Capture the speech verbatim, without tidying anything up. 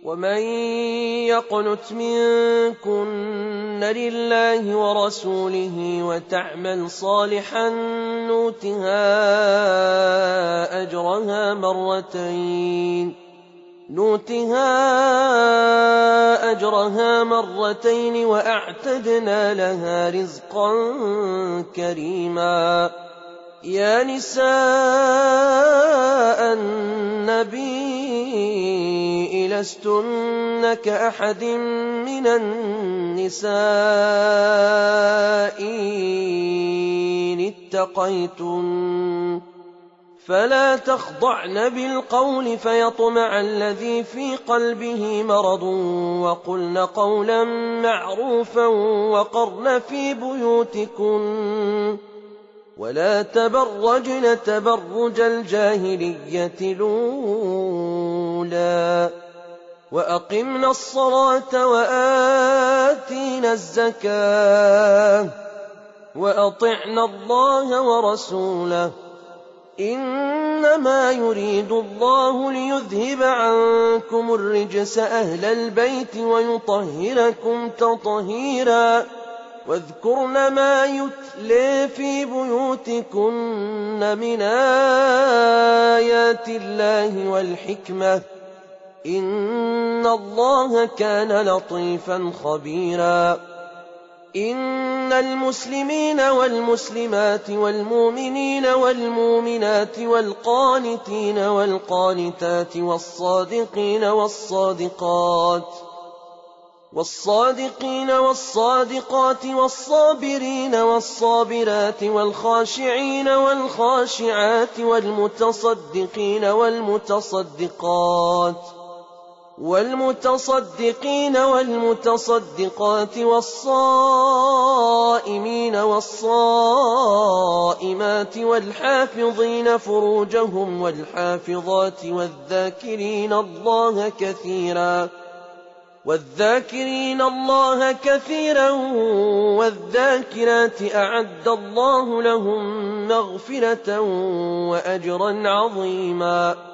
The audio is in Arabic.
ومن يقنت منكن لله ورسوله وتعمل صالحا نؤتها أجرها مرتين نؤتها أجرها مرتين وأعتدنا لها رزقا كريما. يا نساء النبي لستن كأحد من النساء إن اتقيتن فلا تخضعن بالقول فيطمع الذي في قلبه مرض وقلن قولا معروفا وقرن في بيوتكن ولا تبرجن تبرج الجاهلية الأولى وأقمنا الصلاة وآتينا الزكاة وأطعنا الله ورسوله إنما يريد الله ليذهب عنكم الرجس أهل البيت ويطهركم تطهيرا. واذكرن ما يتلى في بيوتكن من آيات الله والحكمة إن الله كان لطيفا خبيرا. إن المسلمين والمسلمات والمؤمنين والمؤمنات والقانتين والقانتات والصادقين والصادقات والصادقين والصادقات والصابرين والصابرات والخاشعين والخاشعات والمتصدقين والمتصدقات والمتصدقين والمتصدقات والصائمين والصائمات والحافظين فروجهم والحافظات والذاكرين الله كثيرا والذاكرين الله كثيرا والذاكرات أعد الله لهم مغفرة وأجرا عظيما.